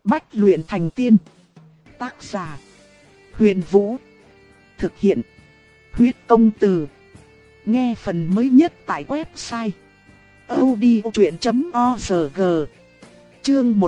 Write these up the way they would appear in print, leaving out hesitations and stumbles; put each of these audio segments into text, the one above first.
Bách luyện thành tiên. Tác giả: Huyền Vũ. Thực hiện: Huyết Công Từ. Nghe phần mới nhất tại website audiochuyện.org. Chương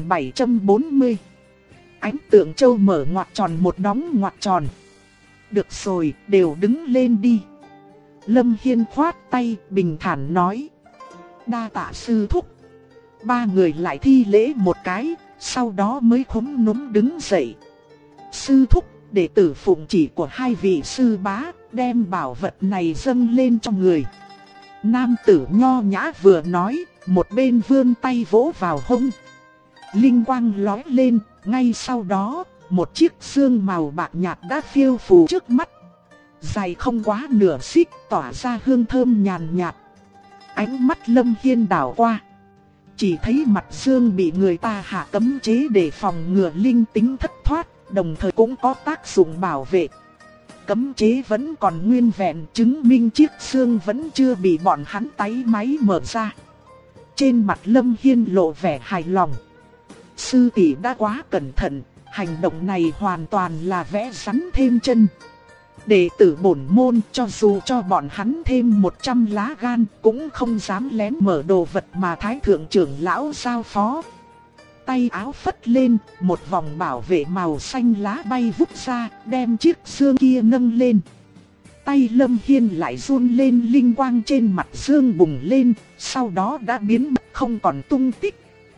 1740. Ánh Tượng Châu mở ngoặc tròn một đóng ngoặc tròn. Được rồi, đều đứng lên đi. Lâm Hiên khoát tay, bình thản nói. Đa tạ sư thúc. Ba người lại thi lễ một cái, sau đó mới khúm núm đứng dậy. Sư thúc, đệ tử phụng chỉ của hai vị sư bá, đem bảo vật này dâng lên cho người. Nam tử nho nhã vừa nói, một bên vươn tay vỗ vào hông. Linh quang lóe lên, ngay sau đó, một chiếc xương màu bạc nhạt đã phiêu phù trước mắt. Dài không quá nửa xích, tỏa ra hương thơm nhàn nhạt. Ánh mắt Lâm Hiên đảo qua, chỉ thấy mặt xương bị người ta hạ cấm chế để phòng ngừa linh tính thất thoát, đồng thời cũng có tác dụng bảo vệ. Cấm chế vẫn còn nguyên vẹn, chứng minh chiếc xương vẫn chưa bị bọn hắn táy máy mở ra. Trên mặt Lâm Hiên lộ vẻ hài lòng. Sư tỷ đã quá cẩn thận, hành động này hoàn toàn là vẽ rắn thêm chân. Đệ tử bổn môn cho dù cho bọn hắn thêm 100 lá gan cũng không dám lén mở đồ vật mà Thái Thượng trưởng lão giao phó. Tay áo phất lên, một vòng bảo vệ màu xanh lá bay vút ra, đem chiếc xương kia nâng lên. Tay Lâm Hiên lại run lên, linh quang trên mặt xương bùng lên, sau đó đã biến mất không còn tung tích.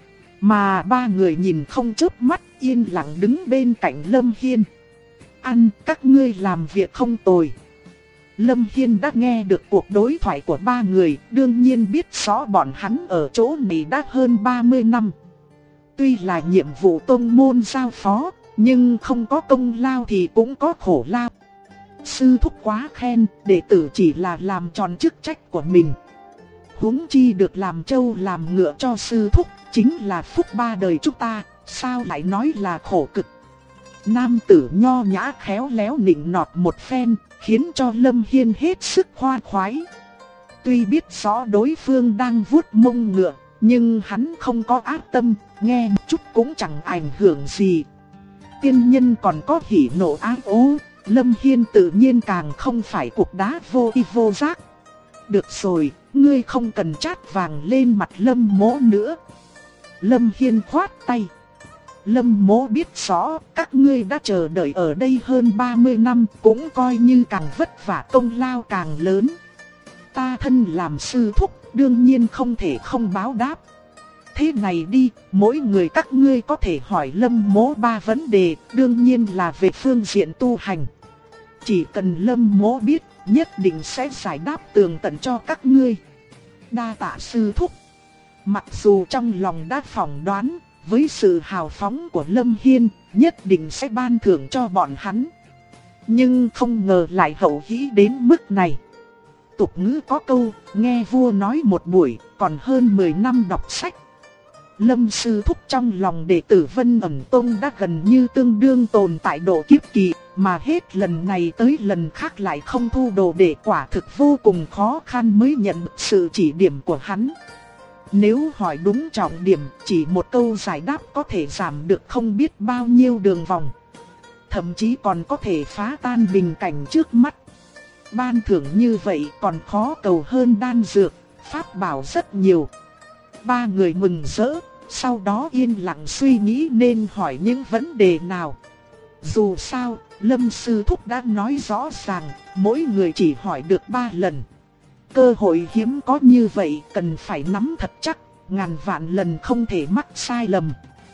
Mà ba người nhìn không chớp mắt, yên lặng đứng bên cạnh Lâm Hiên. Ăn, các ngươi làm việc không tồi. Lâm Hiên đã nghe được cuộc đối thoại của ba người, đương nhiên biết rõ bọn hắn ở chỗ này đã hơn 30 năm. Tuy là nhiệm vụ tông môn giao phó, nhưng không có công lao thì cũng có khổ lao. Sư thúc quá khen, đệ tử chỉ là làm tròn chức trách của mình. Huống chi được làm trâu làm ngựa cho sư thúc, chính là phúc ba đời chúng ta, sao lại nói là khổ cực. Nam tử nho nhã khéo léo nịnh nọt một phen, khiến cho Lâm Hiên hết sức khoan khoái. Tuy biết rõ đối phương đang vuốt mông ngựa, nhưng hắn không có ác tâm, nghe một chút cũng chẳng ảnh hưởng gì. Tiên nhân còn có hỉ nộ ái ố, Lâm Hiên tự nhiên càng không phải cục đá vô tri vô giác. Được rồi, ngươi không cần chát vàng lên mặt Lâm Mỗ nữa. Lâm Hiên khoát tay. Lâm Mỗ biết rõ các ngươi đã chờ đợi ở đây hơn 30 năm, cũng coi như càng vất vả công lao càng lớn. Ta thân làm sư thúc, đương nhiên không thể không báo đáp. Thế này đi, mỗi người các ngươi có thể hỏi Lâm Mỗ 3 vấn đề, đương nhiên là về phương diện tu hành. Chỉ cần Lâm Mỗ biết, nhất định sẽ giải đáp tường tận cho các ngươi. Đa tạ sư thúc. Mặc dù trong lòng đã phỏng đoán, với sự hào phóng của Lâm Hiên, nhất định sẽ ban thưởng cho bọn hắn. Nhưng không ngờ lại hậu hĩ đến mức này. Tục ngữ có câu, nghe vua nói một buổi, còn hơn 10 năm đọc sách. Lâm sư thúc trong lòng đệ tử Vân Ẩn Tông đã gần như tương đương tồn tại độ kiếp kỳ, mà hết lần này tới lần khác lại không thu đồ đệ, quả thực vô cùng khó khăn mới nhận được sự chỉ điểm của hắn. Nếu hỏi đúng trọng điểm, chỉ một câu giải đáp có thể giảm được không biết bao nhiêu đường vòng. Thậm chí còn có thể phá tan bình cảnh trước mắt. Ban thưởng như vậy còn khó cầu hơn đan dược, pháp bảo rất nhiều. Ba người mừng rỡ, sau đó yên lặng suy nghĩ nên hỏi những vấn đề nào. Dù sao, Lâm sư thúc đã nói rõ ràng, mỗi người chỉ hỏi được 3 lần. Cơ hội hiếm có như vậy cần phải nắm thật chắc, ngàn vạn lần không thể mắc sai lầm.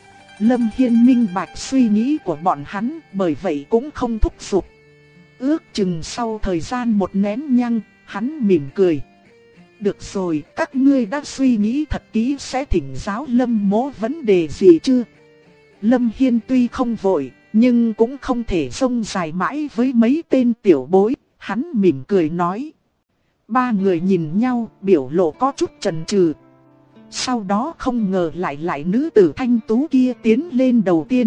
Lâm Hiên minh bạch suy nghĩ của bọn hắn, bởi vậy cũng không thúc giục. Ước chừng sau thời gian một nén nhang, hắn mỉm cười. Được rồi, các ngươi đã suy nghĩ thật kỹ, sẽ thỉnh giáo Lâm Mỗ vấn đề gì chưa? Lâm Hiên tuy không vội, nhưng cũng không thể xông dài mãi với mấy tên tiểu bối, hắn mỉm cười nói. Ba người nhìn nhau, biểu lộ có chút chần chừ. Sau đó không ngờ lại nữ tử thanh tú kia tiến lên đầu tiên.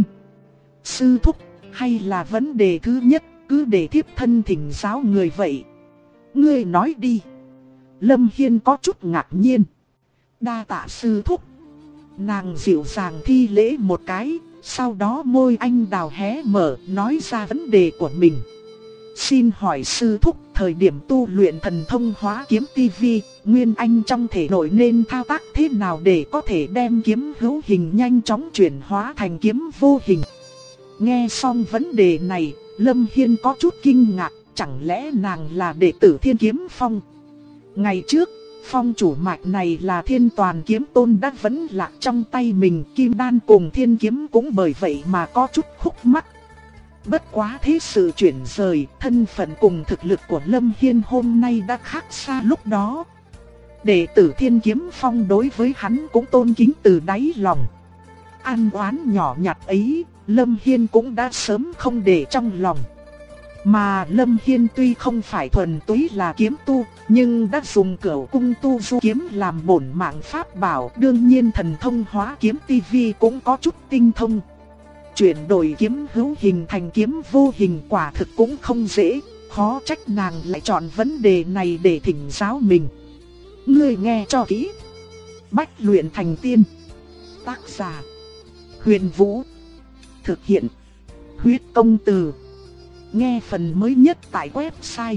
Sư thúc, hay là vấn đề thứ nhất, cứ để thiếp thân thỉnh giáo người vậy. Ngươi nói đi. Lâm Hiên có chút ngạc nhiên. Đa tạ sư thúc. Nàng dịu dàng thi lễ một cái, Sau đó môi anh đào hé mở nói ra vấn đề của mình. Xin hỏi sư thúc, thời điểm tu luyện thần thông hóa kiếm TV, Nguyên Anh trong thể nội nên thao tác thế nào để có thể đem kiếm hữu hình nhanh chóng chuyển hóa thành kiếm vô hình? Nghe xong vấn đề này, Lâm Hiên có chút kinh ngạc, chẳng lẽ nàng là đệ tử Thiên Kiếm Phong? Ngày trước, phong chủ mạch này là Thiên Toàn Kiếm Tôn đã vẫn lạc trong tay mình, Kim Đan cùng Thiên Kiếm cũng bởi vậy mà có chút khúc mắc. Bất quá thế sự chuyển rời, thân phận cùng thực lực của Lâm Hiên hôm nay đã khác xa lúc đó. Đệ tử Thiên Kiếm Phong đối với hắn cũng tôn kính từ đáy lòng. An oán nhỏ nhặt ấy, Lâm Hiên cũng đã sớm không để trong lòng. Mà Lâm Hiên tuy không phải thuần túy là kiếm tu, nhưng đã dùng Cửu Cung Tu Du kiếm làm bổn mạng pháp bảo, đương nhiên thần thông hóa kiếm TV cũng có chút tinh thông. Chuyển đổi kiếm hữu hình thành kiếm vô hình quả thực cũng không dễ, khó trách nàng lại chọn vấn đề này để thỉnh giáo mình. Ngươi nghe cho kỹ. Bách luyện thành tiên. Tác giả: Huyền Vũ. Thực hiện: Huyết Công Từ. Nghe phần mới nhất tại website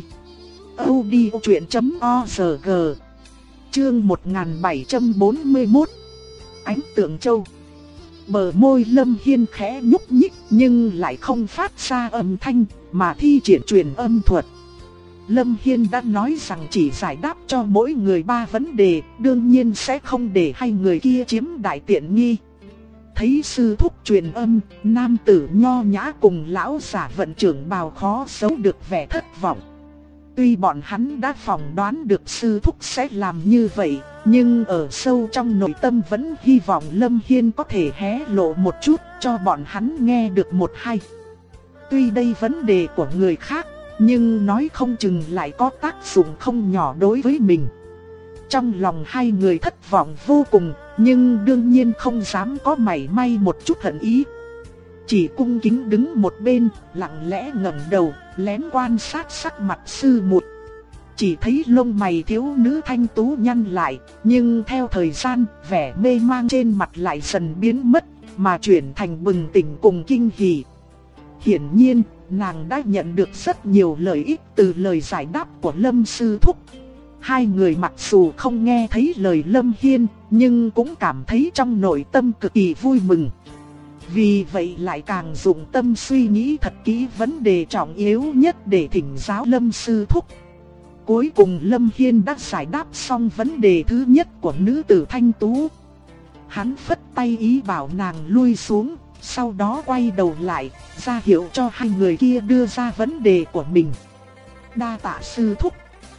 audiochuyen.org. Chương 1741. Ánh Tượng Châu. Bờ môi Lâm Hiên khẽ nhúc nhích nhưng lại không phát ra âm thanh, mà thi triển truyền âm thuật. Lâm Hiên đã nói rằng chỉ giải đáp cho mỗi người 3 vấn đề, đương nhiên sẽ không để hai người kia chiếm đại tiện nghi. Thấy sư thúc truyền âm, nam tử nho nhã cùng lão giả vận trưởng bào khó giấu được vẻ thất vọng. Tuy bọn hắn đã phỏng đoán được sư thúc sẽ làm như vậy, nhưng ở sâu trong nội tâm vẫn hy vọng Lâm Hiên có thể hé lộ một chút cho bọn hắn nghe được một hai. Tuy đây vấn đề của người khác, nhưng nói không chừng lại có tác dụng không nhỏ đối với mình. Trong lòng hai người thất vọng vô cùng, nhưng đương nhiên không dám có mảy may một chút hận ý. Chỉ cung kính đứng một bên, lặng lẽ ngẩng đầu, lén quan sát sắc mặt sư muội. Chỉ thấy lông mày thiếu nữ thanh tú nhăn lại, nhưng theo thời gian, vẻ mê mang trên mặt lại dần biến mất, mà chuyển thành bừng tỉnh cùng kinh hỉ. Hiển nhiên, nàng đã nhận được rất nhiều lợi ích từ lời giải đáp của Lâm sư thúc. Hai người mặc dù không nghe thấy lời Lâm Hiên, nhưng cũng cảm thấy trong nội tâm cực kỳ vui mừng. Vì vậy lại càng dụng tâm suy nghĩ thật kỹ vấn đề trọng yếu nhất để thỉnh giáo Lâm sư thúc. Cuối cùng Lâm Hiên đã giải đáp xong vấn đề thứ nhất của nữ tử thanh tú. Hắn phất tay ý bảo nàng lui xuống, sau đó quay đầu lại, ra hiệu cho hai người kia đưa ra vấn đề của mình. Đa tạ sư thúc.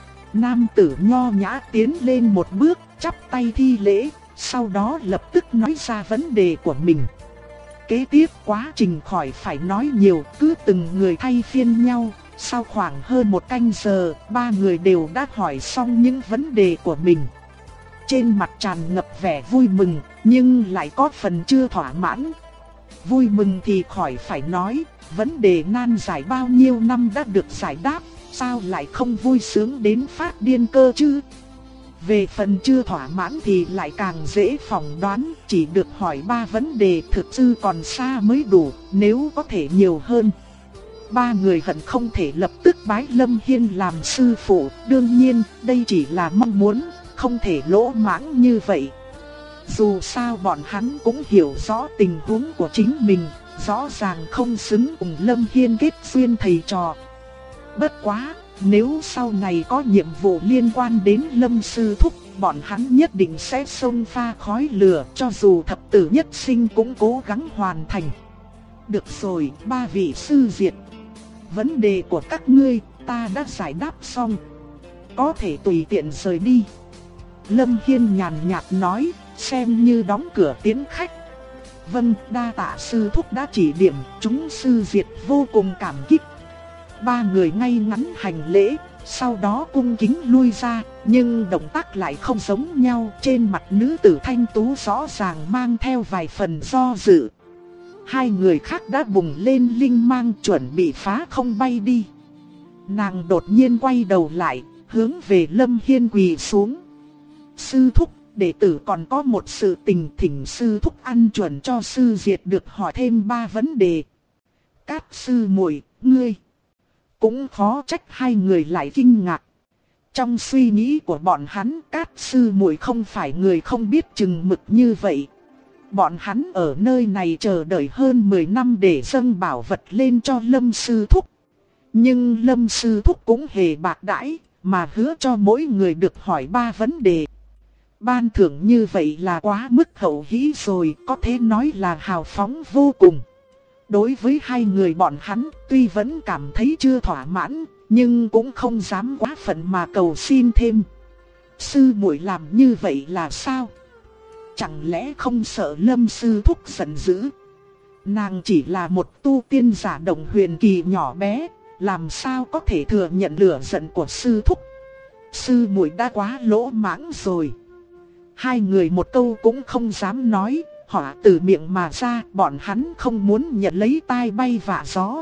Nam tử nho nhã tiến lên một bước, chắp tay thi lễ, sau đó lập tức nói ra vấn đề của mình. Kế tiếp quá trình khỏi phải nói nhiều, cứ từng người thay phiên nhau. Sau khoảng hơn 1 canh giờ, 3 người đều đã hỏi xong những vấn đề của mình. Trên mặt tràn ngập vẻ vui mừng, nhưng lại có phần chưa thỏa mãn. Vui mừng thì khỏi phải nói, vấn đề nan giải bao nhiêu năm đã được giải đáp, sao lại không vui sướng đến phát điên cơ chứ? Về phần chưa thỏa mãn thì lại càng dễ phỏng đoán, chỉ được hỏi 3 vấn đề thực sự còn xa mới đủ, nếu có thể nhiều hơn. 3 người hận không thể lập tức bái Lâm Hiên làm sư phụ, đương nhiên đây chỉ là mong muốn, không thể lỗ mãng như vậy. Dù sao bọn hắn cũng hiểu rõ tình huống của chính mình, rõ ràng không xứng cùng Lâm Hiên kết duyên thầy trò. Bất quá, nếu sau này có nhiệm vụ liên quan đến Lâm sư thúc, bọn hắn nhất định sẽ xông pha khói lửa, cho dù thập tử nhất sinh cũng cố gắng hoàn thành. Được rồi, 3 vị sư diệt. Vấn đề của các ngươi, ta đã giải đáp xong. Có thể tùy tiện rời đi. Lâm Hiên nhàn nhạt nói, xem như đóng cửa tiễn khách. Vâng, đa tạ sư thúc đã chỉ điểm, chúng sư diệt vô cùng cảm kích. 3 người ngay ngắn hành lễ, sau đó cung kính lui ra, nhưng động tác lại không giống nhau. Trên mặt nữ tử thanh tú rõ ràng mang theo vài phần do dự. 2 người khác đã bùng lên linh mang chuẩn bị phá không bay đi. Nàng đột nhiên quay đầu lại, hướng về Lâm Hiên quỳ xuống. Sư thúc, đệ tử còn có một sự tình thỉnh sư thúc ăn chuẩn cho sư Diệt được hỏi thêm 3 vấn đề. Cát sư muội, ngươi cũng khó trách hai người lại kinh ngạc. Trong suy nghĩ của bọn hắn, Cát sư muội không phải người không biết chừng mực như vậy. Bọn hắn ở nơi này chờ đợi hơn 10 năm để dâng bảo vật lên cho Lâm sư thúc. Nhưng Lâm sư thúc cũng hề bạc đãi, mà hứa cho mỗi người được hỏi 3 vấn đề. Ban thưởng như vậy là quá mức hậu hĩ rồi, có thể nói là hào phóng vô cùng. Đối với hai người bọn hắn, tuy vẫn cảm thấy chưa thỏa mãn, nhưng cũng không dám quá phận mà cầu xin thêm. Sư muội làm như vậy là sao? Chẳng lẽ không sợ Lâm sư thúc giận dữ? Nàng chỉ là một tu tiên giả đồng huyền kỳ nhỏ bé, làm sao có thể thừa nhận lửa giận của sư thúc? Sư muội đã quá lỗ mãng rồi. Hai người một câu cũng không dám nói, họ từ miệng mà ra, bọn hắn không muốn nhận lấy tai bay vạ gió.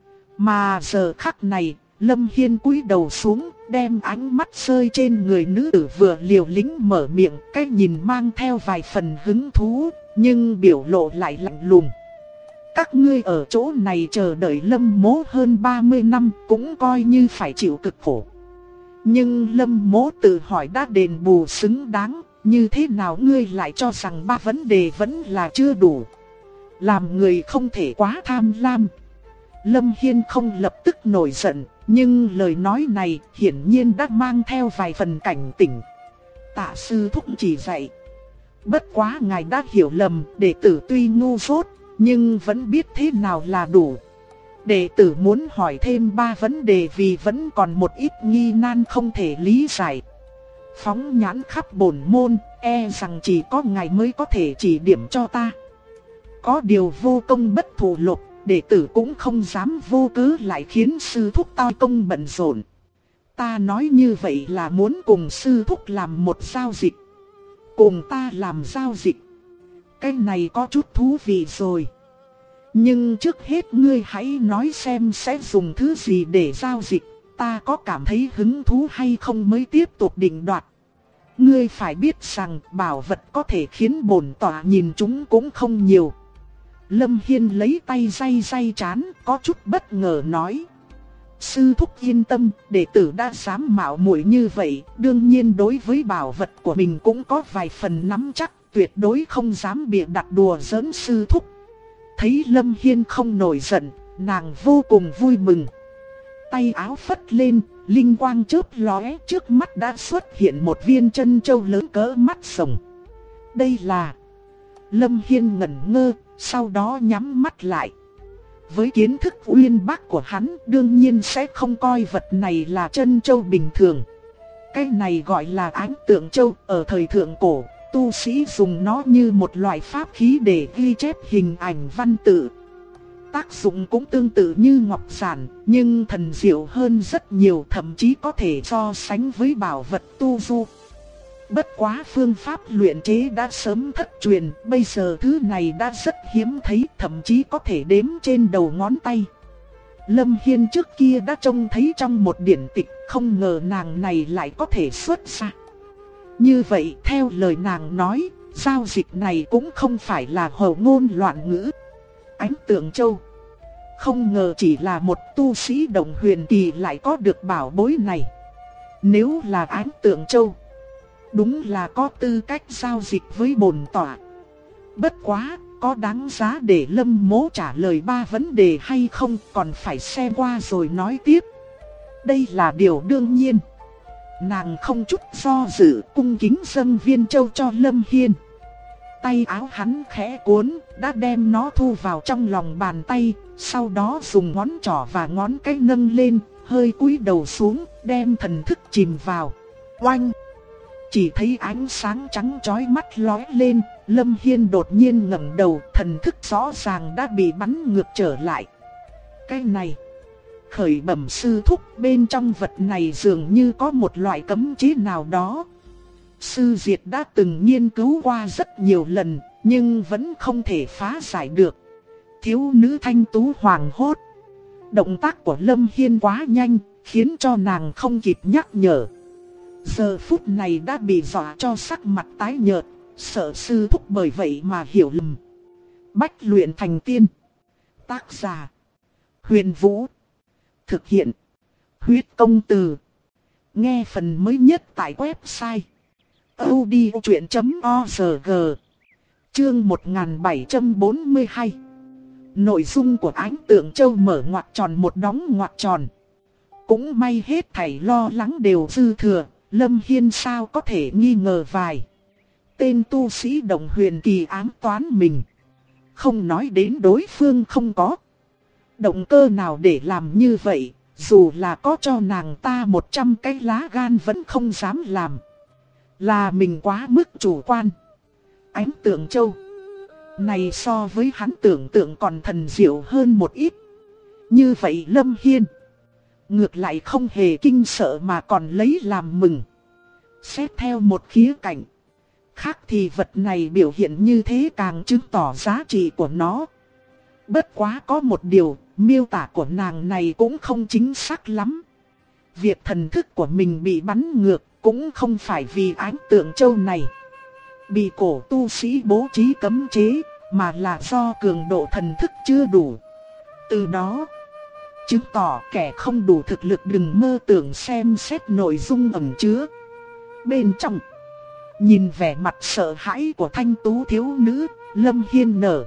Mà giờ khắc này, Lâm Hiên cúi đầu xuống, đem ánh mắt rơi trên người nữ tử vừa liều lĩnh mở miệng, cái nhìn mang theo vài phần hứng thú, nhưng biểu lộ lại lạnh lùng. Các ngươi ở chỗ này chờ đợi Lâm mỗ hơn 30 năm, cũng coi như phải chịu cực khổ. Nhưng Lâm mỗ tự hỏi đã đền bù xứng đáng, như thế nào ngươi lại cho rằng 3 vấn đề vẫn là chưa đủ? Làm người không thể quá tham lam. Lâm Hiên không lập tức nổi giận, nhưng lời nói này hiển nhiên đã mang theo vài phần cảnh tỉnh. Tạ sư thúc chỉ dạy. Bất quá ngài đã hiểu lầm, đệ tử tuy ngu dốt, nhưng vẫn biết thế nào là đủ. Đệ tử muốn hỏi thêm 3 vấn đề vì vẫn còn một ít nghi nan không thể lý giải. Phóng nhãn khắp bổn môn, e rằng chỉ có ngài mới có thể chỉ điểm cho ta. Có điều vô công bất thù lộc, đệ tử cũng không dám vô cớ lại khiến sư thúc toi công bận rộn. Ta nói như vậy là muốn cùng sư thúc làm một giao dịch. Cùng ta làm giao dịch. Cái này có chút thú vị rồi. Nhưng trước hết ngươi hãy nói xem sẽ dùng thứ gì để giao dịch. Ta có cảm thấy hứng thú hay không mới tiếp tục định đoạt. Ngươi phải biết rằng bảo vật có thể khiến bổn tọa nhìn chúng cũng không nhiều. Lâm Hiên lấy tay day trán, có chút bất ngờ nói. Sư thúc yên tâm, đệ tử đã dám mạo muội như vậy, đương nhiên đối với bảo vật của mình cũng có vài phần nắm chắc, tuyệt đối không dám bịa đặt đùa giỡn sư thúc. Thấy Lâm Hiên không nổi giận, nàng vô cùng vui mừng. Tay áo phất lên, linh quang chớp lóe, trước mắt đã xuất hiện một viên chân châu lớn cỡ mắt rồng. Đây là... Lâm Hiên ngẩn ngơ, sau đó nhắm mắt lại. Với kiến thức uyên bác của hắn, đương nhiên sẽ không coi vật này là chân châu bình thường. Cái này gọi là ánh tượng châu, ở thời thượng cổ, tu sĩ dùng nó như một loại pháp khí để ghi chép hình ảnh văn tự. Tác dụng cũng tương tự như ngọc giản, nhưng thần diệu hơn rất nhiều, thậm chí có thể so sánh với bảo vật tu du. Bất quá phương pháp luyện chế đã sớm thất truyền, bây giờ thứ này đã rất hiếm thấy, thậm chí có thể đếm trên đầu ngón tay. Lâm Hiên trước kia đã trông thấy trong một điển tịch, không ngờ nàng này lại có thể xuất ra. Như vậy theo lời nàng nói, giao dịch này cũng không phải là hầu ngôn loạn ngữ. Ánh tượng châu, không ngờ chỉ là một tu sĩ đồng huyền kỳ lại có được bảo bối này. Nếu là ánh tượng châu, đúng là có tư cách giao dịch với bổn tọa. Bất quá, có đáng giá để Lâm mỗ trả lời 3 vấn đề hay không còn phải xem qua rồi nói tiếp. Đây là điều đương nhiên. Nàng không chút do dự cung kính dâng viên châu cho Lâm Hiên. Tay áo hắn khẽ cuốn, đã đem nó thu vào trong lòng bàn tay, sau đó dùng ngón trỏ và ngón cái nâng lên, hơi cúi đầu xuống, đem thần thức chìm vào. Oanh! Chỉ thấy ánh sáng trắng chói mắt lóe lên, Lâm Hiên đột nhiên ngẩng đầu, thần thức rõ ràng đã bị bắn ngược trở lại. Cái này, khởi bẩm sư thúc, bên trong vật này dường như có một loại cấm chế nào đó. Sư Diệt đã từng nghiên cứu qua rất nhiều lần, nhưng vẫn không thể phá giải được. Thiếu nữ thanh tú hoảng hốt. Động tác của Lâm Hiên quá nhanh, khiến cho nàng không kịp nhắc nhở. giờ phút này đã bị dọa cho sắc mặt tái nhợt, sợ sư thúc bởi vậy mà hiểu lầm. Bách luyện thành tiên. Tác giả: Huyền Vũ. Thực hiện: Huyết Công Từ. Nghe phần mới nhất tại website audiochuyện.org. Chương 1742. Nội dung của Ánh Tượng Châu mở ngoặc tròn một đóng ngoặc tròn. Cũng may hết thảy lo lắng đều dư thừa, Lâm Hiên sao có thể nghi ngờ vài tên tu sĩ Đồng Huyền Kỳ ám toán mình. Không nói đến đối phương không có động cơ nào để làm như vậy, dù là có cho nàng ta 100 cái lá gan vẫn không dám làm. Là mình quá mức chủ quan. Ánh Tượng Châu này so với hắn tưởng tượng còn thần diệu hơn một ít. Như vậy Lâm Hiên ngược lại không hề kinh sợ mà còn lấy làm mừng. Xét theo một khía cạnh khác thì vật này biểu hiện như thế càng chứng tỏ giá trị của nó. Bất quá có một điều, miêu tả của nàng này cũng không chính xác lắm. Việc thần thức của mình bị bắn ngược cũng không phải vì Ánh Tượng Châu này bị cổ tu sĩ bố trí cấm chế, mà là do cường độ thần thức chưa đủ. Từ đó chứng tỏ kẻ không đủ thực lực đừng mơ tưởng xem xét nội dung ẩn chứa bên trong. Nhìn vẻ mặt sợ hãi của thanh tú thiếu nữ, Lâm Hiên nở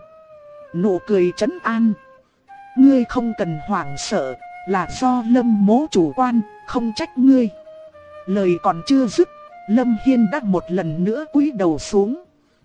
nụ cười trấn an. Ngươi không cần hoảng sợ, là do Lâm mỗ chủ quan, không trách ngươi. Lời còn chưa dứt, Lâm Hiên đã một lần nữa cúi đầu xuống.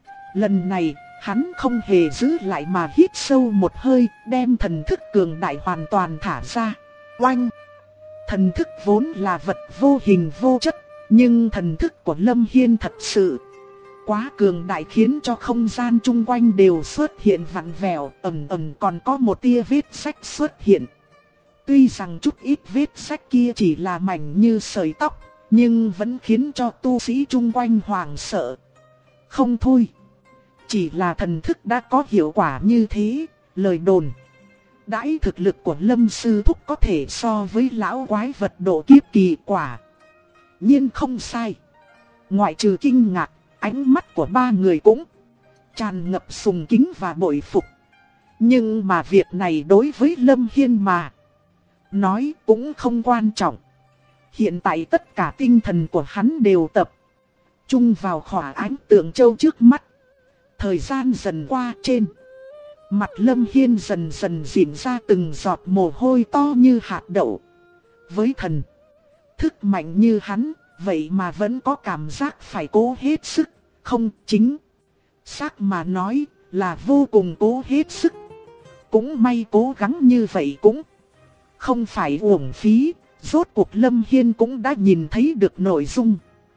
Lần này, hắn không hề giữ lại mà hít sâu một hơi, đem thần thức cường đại hoàn toàn thả ra. Oanh! Thần thức vốn là vật vô hình vô chất, nhưng thần thức của Lâm Hiên thật sự quá cường đại khiến cho không gian chung quanh đều xuất hiện vặn vẹo, ẩn còn có một tia vết rách xuất hiện. Tuy rằng chút ít vết rách kia chỉ là mảnh như sợi tóc, nhưng vẫn khiến cho tu sĩ chung quanh hoảng sợ. Không thôi, chỉ là thần thức đã có hiệu quả như thế, lời đồn đãi thực lực của Lâm sư thúc có thể so với lão quái vật độ kiếp kỳ quả nhiên không sai. Ngoại trừ kinh ngạc, ánh mắt của ba người cũng tràn ngập sùng kính và bội phục. Nhưng mà việc này đối với Lâm Hiên mà nói cũng không quan trọng. Hiện tại tất cả tinh thần của hắn đều tập trung vào khỏa Ánh Tượng Châu trước mắt. Thời gian dần qua, trên mặt Lâm Hiên dần dần rỉn ra từng giọt mồ hôi to như hạt đậu. Với thần thức mạnh như hắn, vậy mà vẫn có cảm giác phải cố hết sức. Không, chính xác mà nói là vô cùng cố hết sức. Cũng may cố gắng như vậy cũng không phải uổng phí. Rốt cuộc Lâm Hiên cũng đã nhìn thấy được nội dung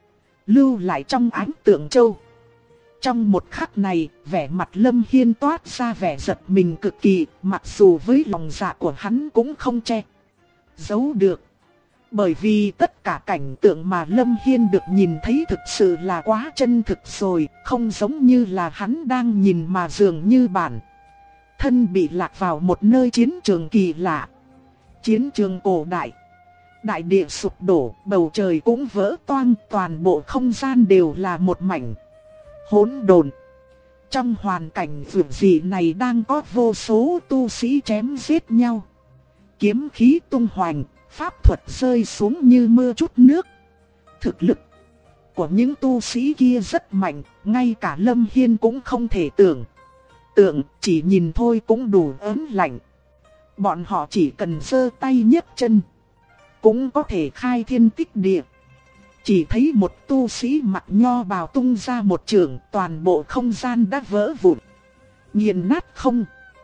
lưu lại trong Ánh Tượng Châu. Trong một khắc này, vẻ mặt Lâm Hiên toát ra vẻ giật mình cực kỳ, mặc dù với lòng dạ của hắn cũng không che giấu được. Bởi vì tất cả cảnh tượng mà Lâm Hiên được nhìn thấy thực sự là quá chân thực rồi, không giống như là hắn đang nhìn mà dường như bản thân bị lạc vào một nơi chiến trường kỳ lạ. Chiến trường cổ đại. Đại địa sụp đổ, bầu trời cũng vỡ toang, toàn bộ không gian đều là một mảnh hỗn độn. Trong hoàn cảnh vượt dị này đang có vô số tu sĩ chém giết nhau. Kiếm khí tung hoành, pháp thuật rơi xuống như mưa chút nước. Thực lực của những tu sĩ kia rất mạnh, ngay cả Lâm Hiên cũng không thể tưởng tượng, chỉ nhìn thôi cũng đủ ớn lạnh. Bọn họ chỉ cần giơ tay nhấc chân cũng có thể khai thiên tích địa. Chỉ thấy một tu sĩ mặc nho bào tung ra một chưởng, toàn bộ không gian đã vỡ vụn, nghiền nát không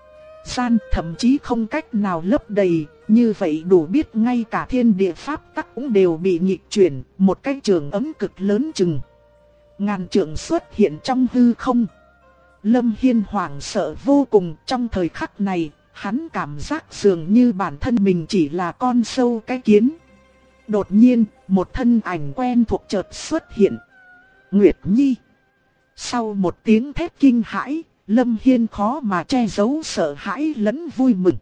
gian, thậm chí không cách nào lấp đầy. Như vậy đủ biết ngay cả thiên địa pháp tắc cũng đều bị nghịch chuyển. Một cái chưởng ấm cực lớn chừng ngàn trượng xuất hiện trong hư không. Lâm Hiên hoảng sợ vô cùng. Trong thời khắc này, hắn cảm giác dường như bản thân mình chỉ là con sâu cái kiến. Đột nhiên, một thân ảnh quen thuộc chợt xuất hiện. Nguyệt Nhi. Sau một tiếng thét kinh hãi, Lâm Hiên khó mà che giấu sợ hãi lẫn vui mừng.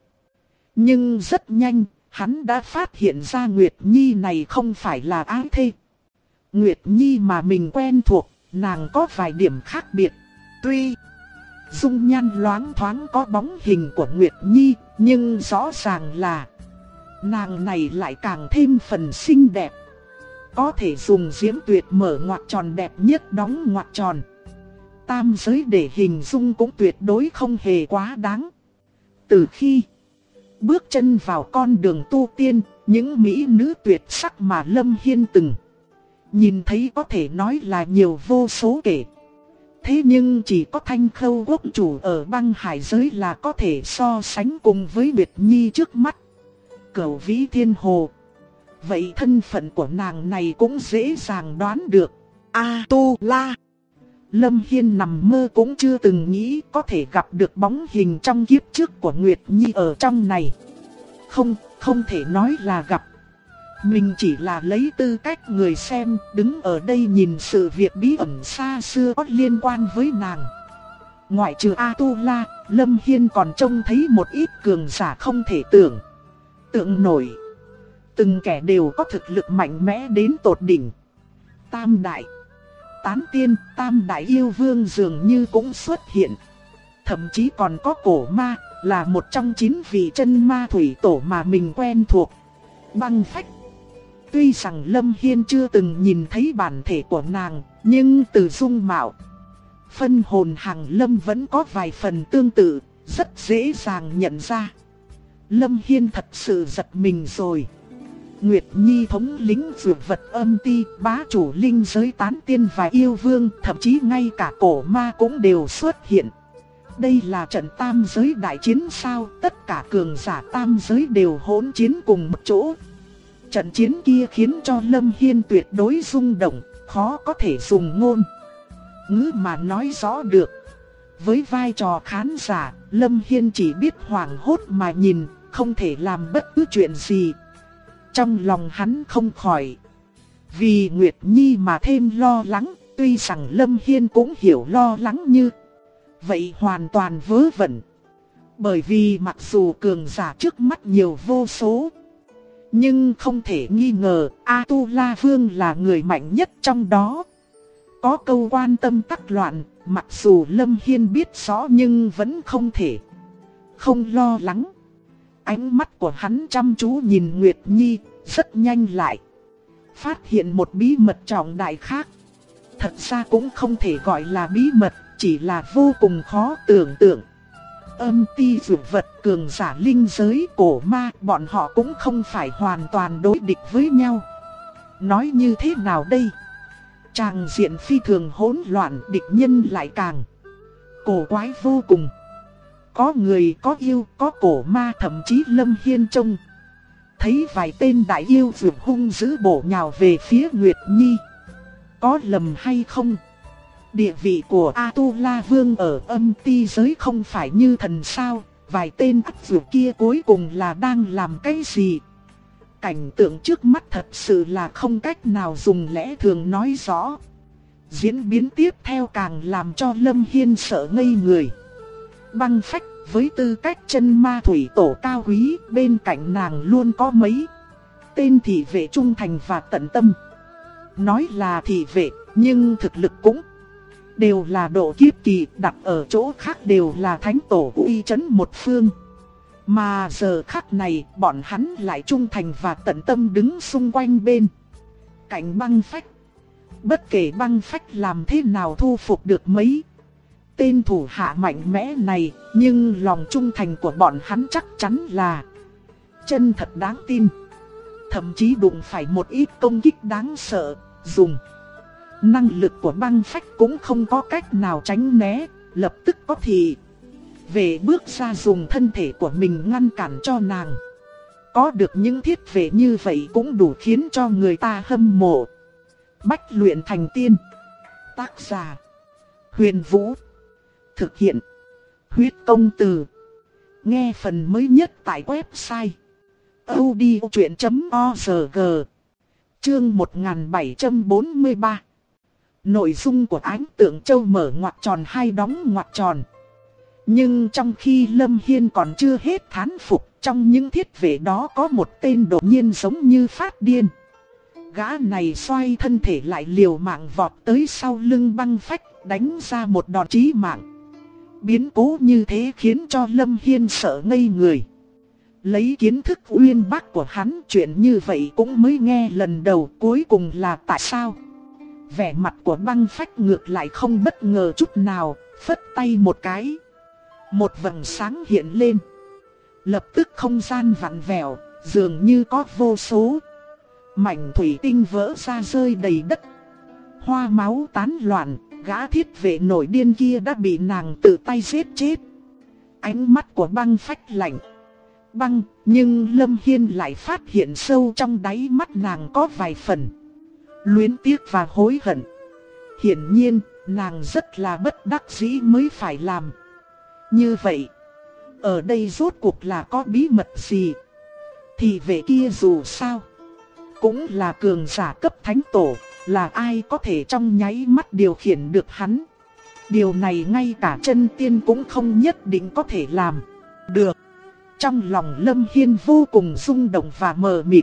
Nhưng rất nhanh, hắn đã phát hiện ra Nguyệt Nhi này không phải là ái thê Nguyệt Nhi mà mình quen thuộc, nàng có vài điểm khác biệt. Tuy dung nhan loáng thoáng có bóng hình của Nguyệt Nhi, nhưng rõ ràng là nàng này lại càng thêm phần xinh đẹp. Có thể dùng diễm tuyệt mở ngoặc tròn đẹp nhất đóng ngoặc tròn. Tam giới để hình dung cũng tuyệt đối không hề quá đáng. Từ khi bước chân vào con đường tu tiên, những mỹ nữ tuyệt sắc mà Lâm Hiên từng nhìn thấy có thể nói là nhiều vô số kể. Thế nhưng chỉ có Thanh Khâu quốc chủ ở băng hải giới là có thể so sánh cùng với Nguyệt Nhi trước mắt. Cửu Vĩ Thiên Hồ. Vậy thân phận của nàng này cũng dễ dàng đoán được. A-tu-la. Lâm Hiên nằm mơ cũng chưa từng nghĩ có thể gặp được bóng hình trong kiếp trước của Nguyệt Nhi ở trong này. Không thể nói là gặp. Mình chỉ là lấy tư cách người xem, đứng ở đây nhìn sự việc bí ẩn xa xưa có liên quan với nàng. Ngoại trừ A-tu-la, Lâm Hiên còn trông thấy một ít cường giả không thể tưởng nổi. Từng kẻ đều có thực lực mạnh mẽ đến tột đỉnh. Tam đại tán tiên, tam đại yêu vương dường như cũng xuất hiện. Thậm chí còn có cổ ma, là một trong 9 vị chân ma thủy tổ mà mình quen thuộc. Băng Phách. Tuy rằng Lâm Hiên chưa từng nhìn thấy bản thể của nàng, nhưng từ dung mạo, phân hồn hàng Lâm vẫn có vài phần tương tự, rất dễ dàng nhận ra. Lâm Hiên thật sự giật mình rồi. Nguyệt Nhi thống lĩnh dược vật âm ti, bá chủ linh giới tán tiên và yêu vương, thậm chí ngay cả cổ ma cũng đều xuất hiện. Đây là trận tam giới đại chiến sao? Tất cả cường giả tam giới đều hỗn chiến cùng một chỗ. Trận chiến kia khiến cho Lâm Hiên tuyệt đối rung động, khó có thể dùng ngôn ngữ mà nói rõ được. Với vai trò khán giả, Lâm Hiên chỉ biết hoảng hốt mà nhìn, không thể làm bất cứ chuyện gì. Trong lòng hắn không khỏi vì Nguyệt Nhi mà thêm lo lắng, tuy rằng Lâm Hiên cũng hiểu lo lắng như vậy hoàn toàn vớ vẩn. Bởi vì mặc dù cường giả trước mắt nhiều vô số, nhưng không thể nghi ngờ A-tu-la Vương là người mạnh nhất trong đó. Có câu quan tâm tắc loạn, mặc dù Lâm Hiên biết rõ nhưng vẫn không thể không lo lắng. Ánh mắt của hắn chăm chú nhìn Nguyệt Nhi, rất nhanh lại phát hiện một bí mật trọng đại khác. Thật ra cũng không thể gọi là bí mật, chỉ là vô cùng khó tưởng tượng. Âm ti dược vật, cường giả linh giới, cổ ma, bọn họ cũng không phải hoàn toàn đối địch với nhau. Nói như thế nào đây? Tràng diện phi thường hỗn loạn, địch nhân lại càng cổ quái vô cùng. Có người, có yêu, có cổ ma, thậm chí Lâm Hiên trông thấy vài tên đại yêu dược hung dữ bổ nhào về phía Nguyệt Nhi. Có lầm hay không? Địa vị của A-tu-la Vương ở âm ti giới không phải như thần sao? Vài tên ác dược kia cuối cùng là đang làm cái gì? Cảnh tượng trước mắt thật sự là không cách nào dùng lẽ thường nói rõ. Diễn biến tiếp theo càng làm cho Lâm Hiên sợ ngây người. Băng Phách với tư cách chân ma thủy tổ cao quý, bên cạnh nàng luôn có mấy tên thị vệ trung thành và tận tâm. Nói là thị vệ, nhưng thực lực cũng đều là độ kiếp kỳ, đặt ở chỗ khác đều là thánh tổ uy chấn một phương. Mà giờ khắc này, bọn hắn lại trung thành và tận tâm đứng xung quanh bên cạnh Băng Phách. Bất kể Băng Phách làm thế nào thu phục được mấy tên thủ hạ mạnh mẽ này, nhưng lòng trung thành của bọn hắn chắc chắn là chân thật đáng tin. Thậm chí đụng phải một ít công kích đáng sợ, dùng năng lực của Băng Phách cũng không có cách nào tránh né, lập tức có thị vệ bước ra dùng thân thể của mình ngăn cản cho nàng. Có được những thiết vệ như vậy cũng đủ khiến cho người ta hâm mộ. Bách luyện thành tiên. Tác giả Huyền Vũ. Thực hiện Huyết Công Từ. Nghe phần mới nhất tại website audiochuyen.org. Chương 1743. Nội dung của Ánh Tượng Châu mở ngoặc tròn hay đóng ngoặc tròn. Nhưng trong khi Lâm Hiên còn chưa hết thán phục, trong những thiết vệ đó có một tên đột nhiên giống như phát điên. Gã này xoay thân thể lại liều mạng vọt tới sau lưng Băng Phách, đánh ra một đòn chí mạng. Biến cố như thế khiến cho Lâm Hiên sợ ngây người. Lấy kiến thức uyên bác của hắn, chuyện như vậy cũng mới nghe lần đầu, cuối cùng là tại sao? Vẻ mặt của Băng Phách ngược lại không bất ngờ chút nào, phất tay một cái. Một vầng sáng hiện lên. Lập tức không gian vặn vẹo, dường như có vô số mảnh thủy tinh vỡ ra rơi đầy đất. Hoa máu tán loạn, gã thiết vệ nổi điên kia đã bị nàng tự tay giết chết. Ánh mắt của Băng Phách lạnh băng, nhưng Lâm Hiên lại phát hiện sâu trong đáy mắt nàng có vài phần luyến tiếc và hối hận. Hiển nhiên, nàng rất là bất đắc dĩ mới phải làm như vậy. Ở đây rốt cuộc là có bí mật gì? Thì vệ kia dù sao cũng là cường giả cấp thánh tổ, là ai có thể trong nháy mắt điều khiển được hắn. Điều này ngay cả chân tiên cũng không nhất định có thể làm được. Trong lòng Lâm Hiên vô cùng rung động và mờ mịt.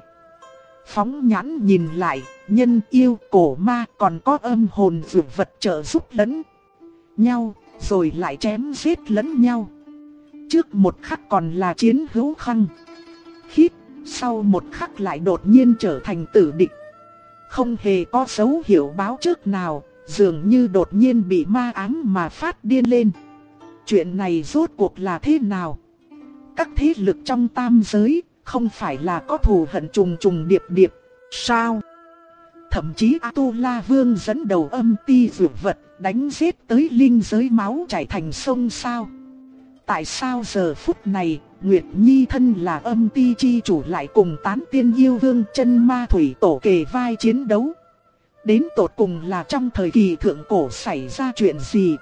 Phóng nhãn nhìn lại, nhân yêu cổ ma còn có âm hồn dược vật trợ giúp lẫn nhau, rồi lại chém giết lẫn nhau. Trước một khắc còn là chiến hữu khăng khít, sau một khắc lại đột nhiên trở thành tử địch. Không hề có dấu hiệu báo trước nào, dường như đột nhiên bị ma ám mà phát điên lên. Chuyện này rốt cuộc là thế nào? Các thế lực trong tam giới không phải là có thù hận trùng trùng điệp điệp sao? Thậm chí A-tu-la Vương dẫn đầu âm ti dược vật đánh giết tới linh giới máu chảy thành sông sao? Tại sao giờ phút này Nguyệt Nhi thân là âm ti chi chủ lại cùng tán tiên yêu vương chân ma thủy tổ kề vai chiến đấu? Đến tột cùng là trong thời kỳ thượng cổ xảy ra chuyện gì?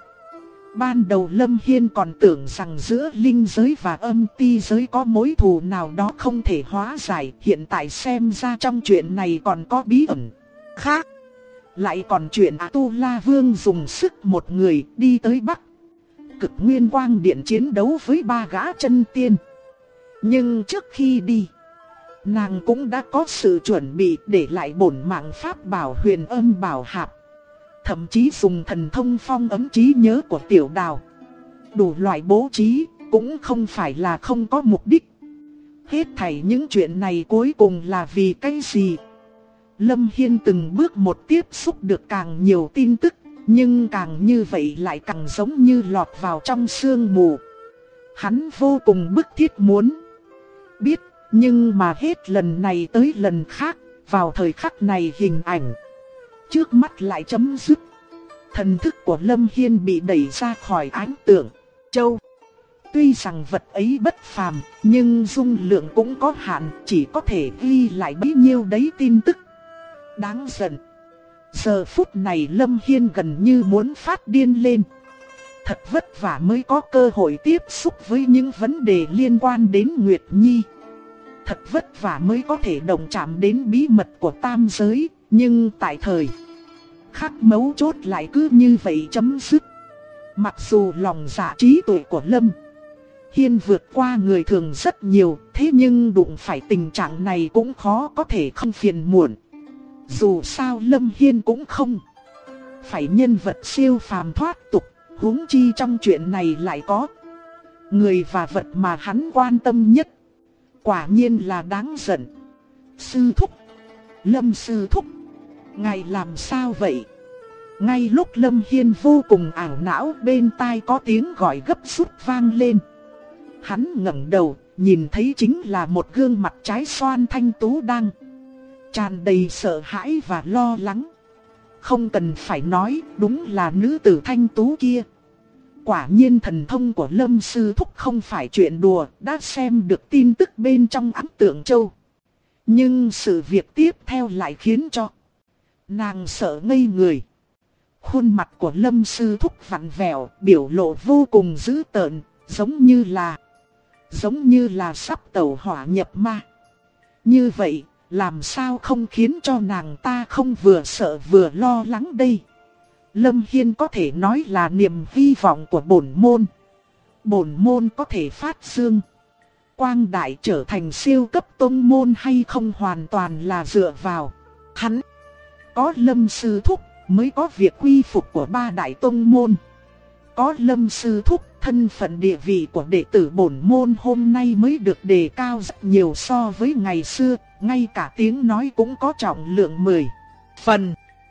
Ban đầu Lâm Hiên còn tưởng rằng giữa linh giới và âm ti giới có mối thù nào đó không thể hóa giải. Hiện tại xem ra trong chuyện này còn có bí ẩn khác. Lại còn chuyện A-tu-la Vương dùng sức một người đi tới Bắc Cực Nguyên Quang Điện chiến đấu với 3 gã chân tiên. Nhưng trước khi đi, nàng cũng đã có sự chuẩn bị để lại bổn mạng pháp bảo Huyền Âm Bảo Hạp. Thậm chí dùng thần thông phong ấm trí nhớ của Tiểu Đào. Đủ loại bố trí cũng không phải là không có mục đích. Hết thảy những chuyện này cuối cùng là vì cái gì? Lâm Hiên từng bước một tiếp xúc được càng nhiều tin tức, nhưng càng như vậy lại càng giống như lọt vào trong sương mù. Hắn vô cùng bức thiết muốn biết, nhưng mà hết lần này tới lần khác, vào thời khắc này hình ảnh trước mắt lại chấm dứt. Thần thức của Lâm Hiên bị đẩy ra khỏi ánh tượng châu. Tuy rằng vật ấy bất phàm, nhưng dung lượng cũng có hạn, chỉ có thể ghi lại bấy nhiêu đấy tin tức. Đáng giận. Giờ phút này Lâm Hiên gần như muốn phát điên lên. Thật vất vả mới có cơ hội tiếp xúc với những vấn đề liên quan đến Nguyệt Nhi. Thật vất vả mới có thể động chạm đến bí mật của tam giới, nhưng tại thời khắc mấu chốt lại cứ như vậy chấm dứt. Mặc dù lòng dạ trí tuệ của Lâm Hiên vượt qua người thường rất nhiều, thế nhưng đụng phải tình trạng này cũng khó có thể không phiền muộn. Dù sao Lâm Hiên cũng không phải nhân vật siêu phàm thoát tục, huống chi trong chuyện này lại có người và vật mà hắn quan tâm nhất. Quả nhiên là đáng giận. Sư thúc, Lâm sư thúc, ngài làm sao vậy? Ngay lúc Lâm Hiên vô cùng ảo não, bên tai có tiếng gọi gấp rút vang lên. Hắn ngẩng đầu, nhìn thấy chính là một gương mặt trái xoan thanh tú đang tràn đầy sợ hãi và lo lắng. Không cần phải nói, đúng là nữ tử thanh tú kia. Quả nhiên thần thông của Lâm sư thúc không phải chuyện đùa, đã xem được tin tức bên trong ám tượng châu. Nhưng sự việc tiếp theo lại khiến cho nàng sợ ngây người. Khuôn mặt của Lâm sư thúc vặn vẹo, biểu lộ vô cùng dữ tợn, giống như là sắp tẩu hỏa nhập ma. Như vậy, làm sao không khiến cho nàng ta không vừa sợ vừa lo lắng đây? Lâm Hiên có thể nói là niềm hy vọng của bổn môn. Bổn môn có thể phát dương quang đại trở thành siêu cấp tông môn hay không hoàn toàn là dựa vào Hắn có Lâm sư thúc mới có việc quy phục của ba đại tông môn. Có Lâm sư thúc, thân phận địa vị của đệ tử bổn môn hôm nay mới được đề cao rất nhiều so với ngày xưa, ngay cả tiếng nói cũng có trọng lượng 10 phần.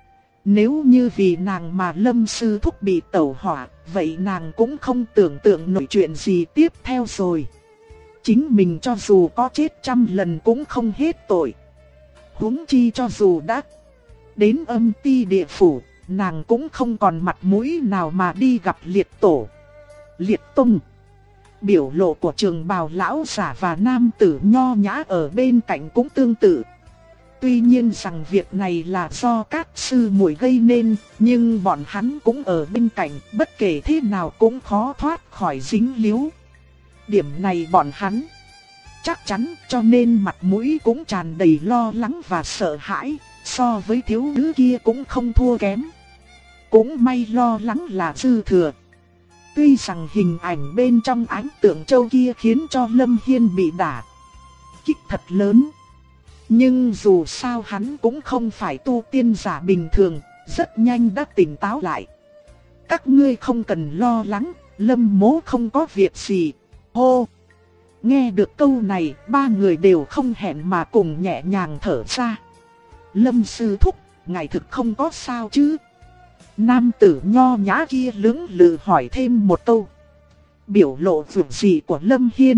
Nếu như vì nàng mà Lâm sư thúc bị tẩu hỏa, vậy nàng cũng không tưởng tượng nổi chuyện gì tiếp theo rồi. Chính mình cho dù có chết 100 lần cũng không hết tội. Huống chi cho dù đã đến âm ti địa phủ, nàng cũng không còn mặt mũi nào mà đi gặp liệt tổ, liệt tông. Biểu lộ của trường bào lão giả và nam tử nho nhã ở bên cạnh cũng tương tự. Tuy nhiên rằng việc này là do các sư muội gây nên, nhưng bọn hắn cũng ở bên cạnh, bất kể thế nào cũng khó thoát khỏi dính líu. Điểm này bọn hắn chắc chắn, cho nên mặt mũi cũng tràn đầy lo lắng và sợ hãi, so với thiếu nữ kia cũng không thua kém. Cũng may lo lắng là dư thừa. Tuy rằng hình ảnh bên trong ánh tượng châu kia khiến cho Lâm Hiên bị đả kích thật lớn, nhưng dù sao hắn cũng không phải tu tiên giả bình thường, rất nhanh đã tỉnh táo lại. Các ngươi không cần lo lắng, Lâm mỗ không có việc gì. Hô! Nghe được câu này, ba người đều không hẹn mà cùng nhẹ nhàng thở ra. Lâm sư thúc, ngài thực không có sao chứ? Nam tử nho nhã kia lưỡng lự hỏi thêm một câu. Biểu lộ vượt dị của Lâm Hiên.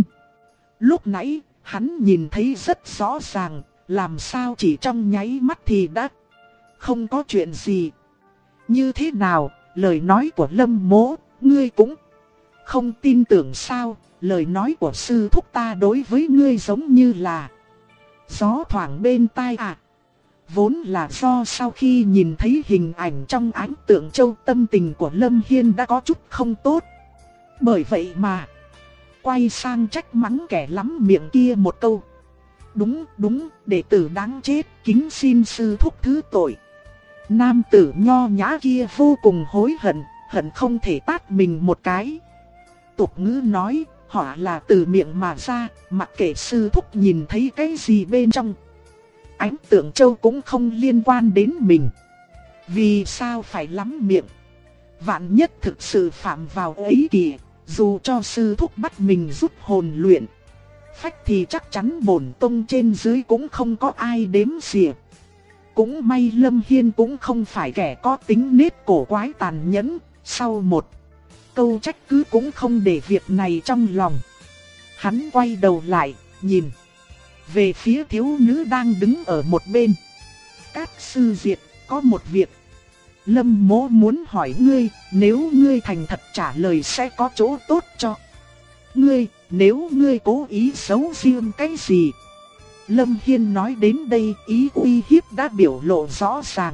Lúc nãy, hắn nhìn thấy rất rõ ràng, làm sao chỉ trong nháy mắt thì đã không có chuyện gì. Như thế nào, lời nói của Lâm mỗ, ngươi cũng không tin tưởng sao? Lời nói của sư thúc ta đối với ngươi giống như là gió thoảng bên tai à. Vốn là do sau khi nhìn thấy hình ảnh trong ánh tượng châu, tâm tình của Lâm Hiên đã có chút không tốt. Bởi vậy mà quay sang trách mắng kẻ lắm miệng kia một câu. Đúng, đệ tử đáng chết, kính xin sư thúc thứ tội. Nam tử nho nhã kia vô cùng hối hận, hận không thể tát mình một cái. Tục ngữ nói, họa là từ miệng mà ra, mặc kệ sư thúc nhìn thấy cái gì bên trong. Ánh tượng châu cũng không liên quan đến mình. Vì sao phải lắm miệng? Vạn nhất thực sự phạm vào ấy kìa, dù cho sư thúc bắt mình rút hồn luyện phách thì chắc chắn bổn tông trên dưới cũng không có ai đếm xỉa. Cũng may Lâm Hiên cũng không phải kẻ có tính nết cổ quái tàn nhẫn, sau một câu trách cứ cũng không để việc này trong lòng. Hắn quay đầu lại, nhìn về phía thiếu nữ đang đứng ở một bên. Các sư diệt, có một việc Lâm mỗ muốn hỏi ngươi, nếu ngươi thành thật trả lời sẽ có chỗ tốt cho ngươi, nếu ngươi cố ý giấu riêng cái gì. Lâm Hiên nói đến đây, ý uy hiếp đã biểu lộ rõ ràng.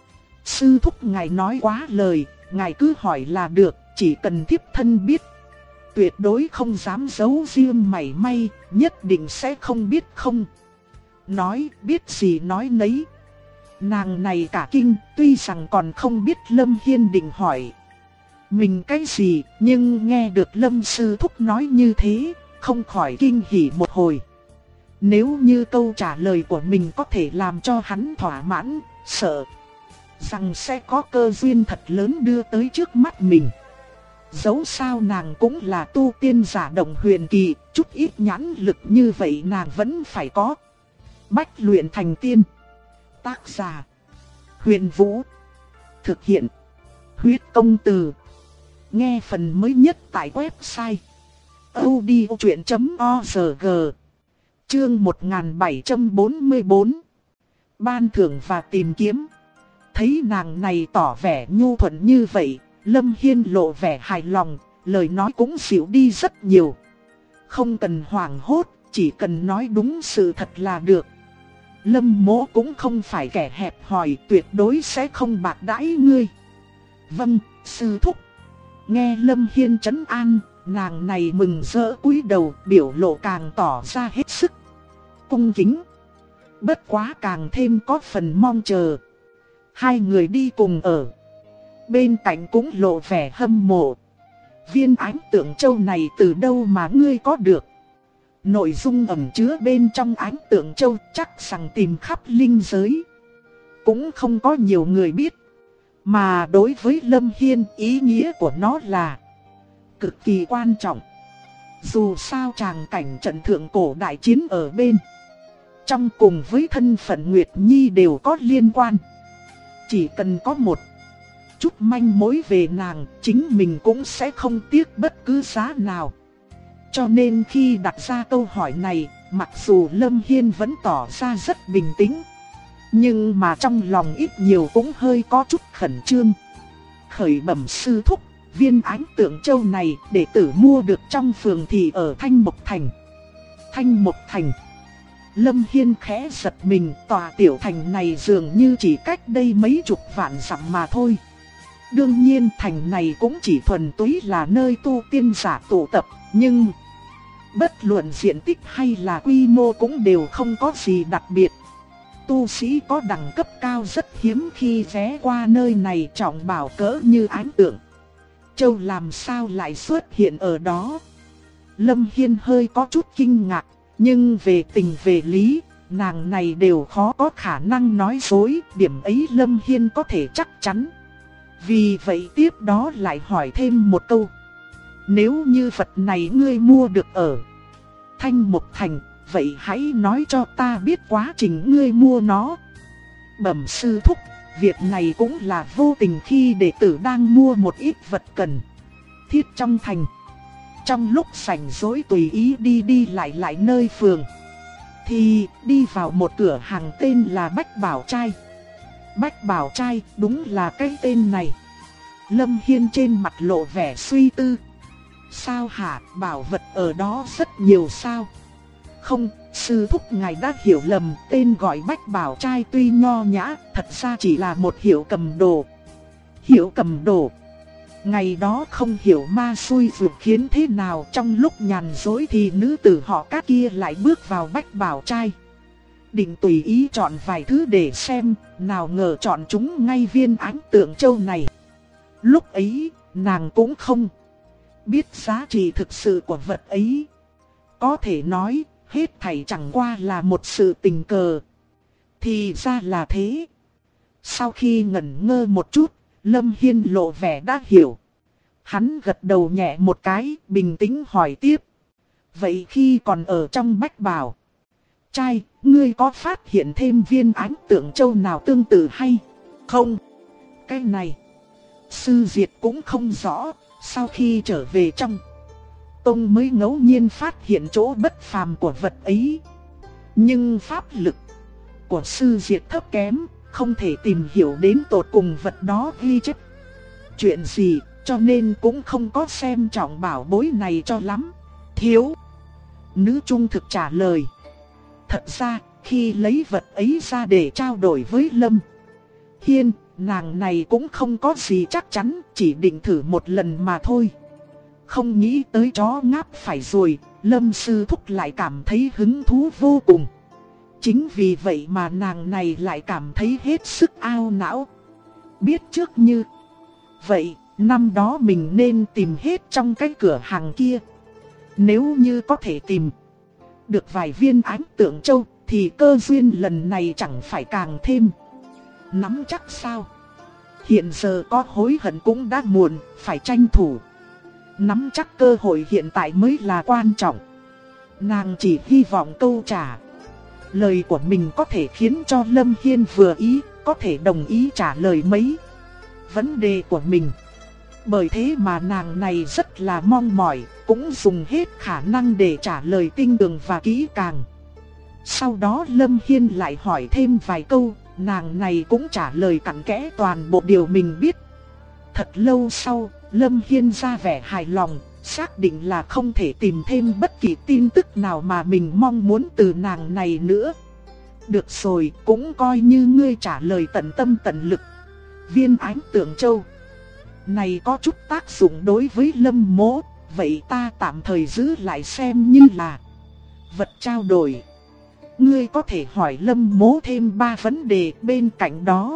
Sư thúc ngài nói quá lời, ngài cứ hỏi là được, chỉ cần thiếp thân biết. Tuyệt đối không dám giấu riêng mảy may, nhất định sẽ không biết không. Nói biết gì nói nấy. Nàng này cả kinh, tuy rằng còn không biết Lâm Hiên định hỏi mình cái gì, nhưng nghe được Lâm sư thúc nói như thế, không khỏi kinh hỉ một hồi. Nếu như câu trả lời của mình có thể làm cho hắn thỏa mãn, sợ rằng sẽ có cơ duyên thật lớn đưa tới trước mắt mình. Dẫu sao nàng cũng là tu tiên giả động huyền kỳ, chút ít nhãn lực như vậy nàng vẫn phải có. Bách luyện thành tiên. Tác giả Huyền Vũ. Thực hiện Huyết Công Từ. Nghe phần mới nhất tại website audiochuyện.org. Chương 1744. Ban thưởng và tìm kiếm. Thấy nàng này tỏ vẻ nhu thuận như vậy, Lâm Hiên lộ vẻ hài lòng, lời nói cũng dịu đi rất nhiều. Không cần hoảng hốt, chỉ cần nói đúng sự thật là được. Lâm mỗ cũng không phải kẻ hẹp hòi, tuyệt đối sẽ không bạc đãi ngươi. Vâng, sư thúc. Nghe Lâm Hiên trấn an, nàng này mừng rỡ cúi đầu, biểu lộ càng tỏ ra hết sức cung kính. Bất quá càng thêm có phần mong chờ. Hai người đi cùng ở bên cạnh cũng lộ vẻ hâm mộ. Viên ánh tượng châu này từ đâu mà ngươi có được? Nội dung ẩn chứa bên trong ánh tượng châu chắc rằng tìm khắp linh giới cũng không có nhiều người biết. Mà đối với Lâm Hiên, ý nghĩa của nó là cực kỳ quan trọng. Dù sao tràng cảnh trận thượng cổ đại chiến ở bên trong cùng với thân phận Nguyệt Nhi đều có liên quan. Chỉ cần có một chút manh mối về nàng, chính mình cũng sẽ không tiếc bất cứ giá nào. Cho nên khi đặt ra câu hỏi này, mặc dù Lâm Hiên vẫn tỏ ra rất bình tĩnh, nhưng mà trong lòng ít nhiều cũng hơi có chút khẩn trương. Khởi bẩm sư thúc, viên Ánh Tượng Châu này đệ tử mua được trong phường thị ở Thanh Mộc Thành. Thanh Mộc Thành. Lâm Hiên khẽ giật mình, tòa tiểu thành này dường như chỉ cách đây mấy chục vạn dặm mà thôi. Đương nhiên thành này cũng chỉ thuần túy là nơi tu tiên giả tụ tập, nhưng bất luận diện tích hay là quy mô cũng đều không có gì đặc biệt. Tu sĩ có đẳng cấp cao rất hiếm khi ghé qua nơi này, trọng bảo cỡ như Ánh Tượng Châu làm sao lại xuất hiện ở đó. Lâm Hiên hơi có chút kinh ngạc, nhưng về tình về lý, nàng này đều khó có khả năng nói dối, điểm ấy Lâm Hiên có thể chắc chắn. Vì vậy tiếp đó lại hỏi thêm một câu. Nếu như vật này ngươi mua được ở Thanh Mộc Thành, vậy hãy nói cho ta biết quá trình ngươi mua nó. Bẩm sư thúc, việc này cũng là vô tình khi đệ tử đang mua một ít vật cần thiết trong thành. Trong lúc rảnh rỗi tùy ý đi lại nơi phường, thì đi vào một cửa hàng tên là Bách Bảo Trai. Bách Bảo Trai, đúng là cái tên này. Lâm Hiên trên mặt lộ vẻ suy tư. Sao hả, bảo vật ở đó rất nhiều sao? Không, sư thúc ngài đã hiểu lầm, tên gọi Bách Bảo Trai tuy nho nhã, thật ra chỉ là một hiệu cầm đồ. Hiệu cầm đồ? Ngày đó không hiểu ma xui vượt khiến thế nào, trong lúc nhàn rỗi thì nữ tử họ Cát kia lại bước vào Bách Bảo Trai. Định tùy ý chọn vài thứ để xem, nào ngờ chọn chúng ngay viên Ánh Tượng Châu này. Lúc ấy, nàng cũng không biết giá trị thực sự của vật ấy. Có thể nói, hết thảy chẳng qua là một sự tình cờ. Thì ra là thế. Sau khi ngẩn ngơ một chút, Lâm Hiên lộ vẻ đã hiểu. Hắn gật đầu nhẹ một cái, bình tĩnh hỏi tiếp. Vậy khi còn ở trong Bách Bảo Trai, ngươi có phát hiện thêm viên Ánh Tượng Châu nào tương tự hay không? Cái này, sư Diệt cũng không rõ. Sau khi trở về trong tông mới ngẫu nhiên phát hiện chỗ bất phàm của vật ấy. Nhưng pháp lực của sư Diệt thấp kém, không thể tìm hiểu đến tột cùng vật đó ghi chép chuyện gì, cho nên cũng không có xem trọng bảo bối này cho lắm. Thiếu nữ trung thực trả lời. Thật ra, khi lấy vật ấy ra để trao đổi với Lâm Hiên, nàng này cũng không có gì chắc chắn, chỉ định thử một lần mà thôi. Không nghĩ tới chó ngáp phải rồi, Lâm sư thúc lại cảm thấy hứng thú vô cùng. Chính vì vậy mà nàng này lại cảm thấy hết sức ao não. Biết trước như vậy, năm đó mình nên tìm hết trong cái cửa hàng kia. Nếu như có thể tìm được vài viên Ánh Tượng Châu, thì cơ duyên lần này chẳng phải càng thêm nắm chắc sao? Hiện giờ có hối hận cũng đã muộn, phải tranh thủ. Nắm chắc cơ hội hiện tại mới là quan trọng. Nàng chỉ hy vọng câu trả lời của mình có thể khiến cho Lâm Hiên vừa ý, có thể đồng ý trả lời mấy vấn đề của mình. Bởi thế mà nàng này rất là mong mỏi, cũng dùng hết khả năng để trả lời tinh tường và kỹ càng. Sau đó Lâm Hiên lại hỏi thêm vài câu, nàng này cũng trả lời cặn kẽ toàn bộ điều mình biết. Thật lâu sau, Lâm Hiên ra vẻ hài lòng, xác định là không thể tìm thêm bất kỳ tin tức nào mà mình mong muốn từ nàng này nữa. Được rồi, cũng coi như ngươi trả lời tận tâm tận lực. Viên Ánh Tượng Châu này có chút tác dụng đối với Lâm mỗ, vậy ta tạm thời giữ lại xem như là vật trao đổi. Ngươi có thể hỏi Lâm mỗ thêm 3 vấn đề bên cạnh đó.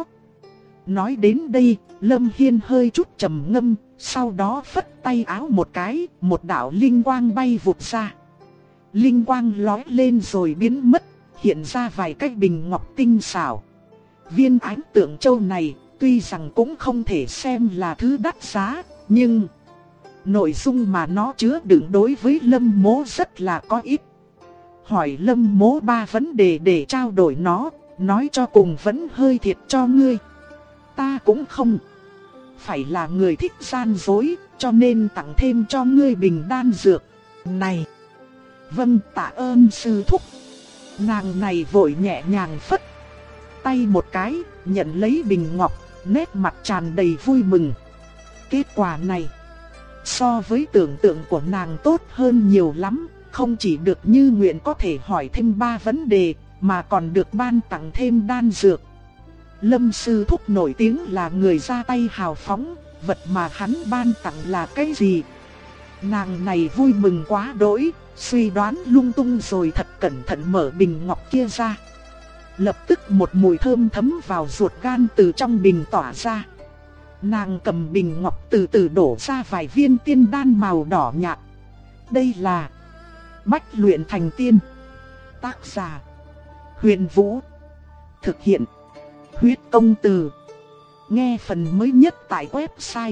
Nói đến đây, Lâm Hiên hơi chút trầm ngâm, sau đó phất tay áo một cái, một đạo linh quang bay vụt ra. Linh quang lói lên rồi biến mất, hiện ra vài cái bình ngọc tinh xảo. Viên ánh tượng châu này tuy rằng cũng không thể xem là thứ đắt giá, nhưng nội dung mà nó chứa đựng đối với Lâm Mỗ rất là có ích. Hỏi Lâm Mỗ 3 vấn đề để trao đổi nó, nói cho cùng vẫn hơi thiệt cho ngươi. Ta cũng không phải là người thích gian dối, cho nên tặng thêm cho ngươi bình đan dược này. Vâng, tạ ơn sư thúc. Nàng này vội nhẹ nhàng phất tay một cái, nhận lấy bình ngọc, nét mặt tràn đầy vui mừng. Kết quả này so với tưởng tượng của nàng tốt hơn nhiều lắm, không chỉ được như nguyện có thể hỏi thêm 3 vấn đề, mà còn được ban tặng thêm đan dược. Lâm sư thúc nổi tiếng là người ra tay hào phóng, vật mà hắn ban tặng là cái gì? Nàng này vui mừng quá đỗi, suy đoán lung tung rồi thật cẩn thận mở bình ngọc kia ra. Lập tức một mùi thơm thấm vào ruột gan từ trong bình tỏa ra. Nàng cầm bình ngọc từ từ đổ ra vài viên tiên đan màu đỏ nhạt. Đây là Bách luyện thành tiên. Tác giả Huyền Vũ. Thực hiện Huyết Công Từ. Nghe phần mới nhất tại website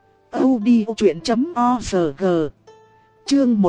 audiochuyện.org. Chương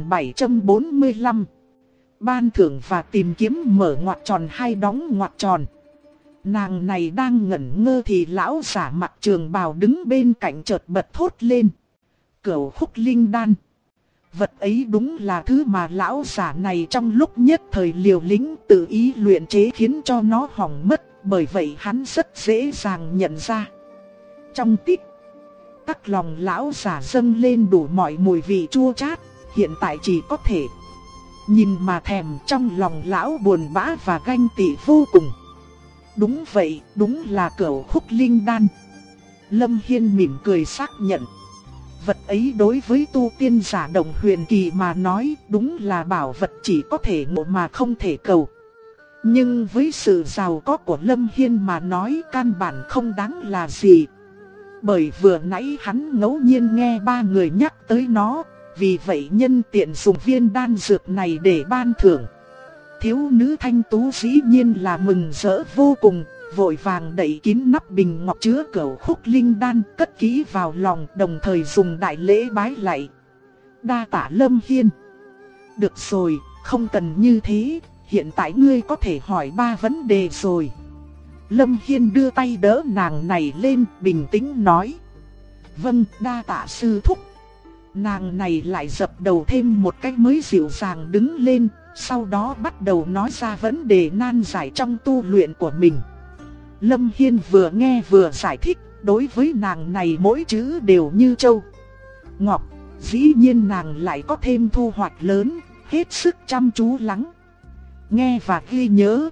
1745. Ban thưởng và tìm kiếm mở ngoặc tròn hay đóng ngoặc tròn. Nàng này đang ngẩn ngơ thì lão giả mặc trường bào đứng bên cạnh chợt bật thốt lên. Cửu khúc linh đan. Vật ấy đúng là thứ mà lão giả này trong lúc nhất thời liều lĩnh tự ý luyện chế khiến cho nó hỏng mất, bởi vậy hắn rất dễ dàng nhận ra. Trong tích tắc lòng lão giả dâng lên đủ mọi mùi vị chua chát, hiện tại chỉ có thể nhìn mà thèm. Trong lòng lão buồn bã và ganh tị vô cùng. Đúng vậy, đúng là cửu khúc linh đan. Lâm Hiên mỉm cười xác nhận. Vật ấy đối với tu tiên giả đồng huyền kỳ mà nói đúng là bảo vật chỉ có thể ngộ mà không thể cầu. Nhưng với sự giàu có của Lâm Hiên mà nói căn bản không đáng là gì. Bởi vừa nãy hắn ngẫu nhiên nghe 3 người nhắc tới nó, vì vậy nhân tiện dùng viên đan dược này để ban thưởng. Thiếu nữ thanh tú dĩ nhiên là mừng rỡ vô cùng, vội vàng đậy kín nắp bình ngọc chứa cửu khúc linh đan, cất kỹ vào lòng, đồng thời dùng đại lễ bái lạy. Đa tạ Lâm Hiên. Được rồi, không cần như thế, hiện tại ngươi có thể hỏi 3 vấn đề rồi. Lâm Hiên đưa tay đỡ nàng này lên, bình tĩnh nói. Vâng, đa tạ sư thúc. Nàng này lại dập đầu thêm một cách mới dịu dàng đứng lên, sau đó bắt đầu nói ra vấn đề nan giải trong tu luyện của mình. Lâm Hiên vừa nghe vừa giải thích, đối với nàng này mỗi chữ đều như châu ngọc, dĩ nhiên nàng lại có thêm thu hoạch lớn, hết sức chăm chú lắng nghe và ghi nhớ.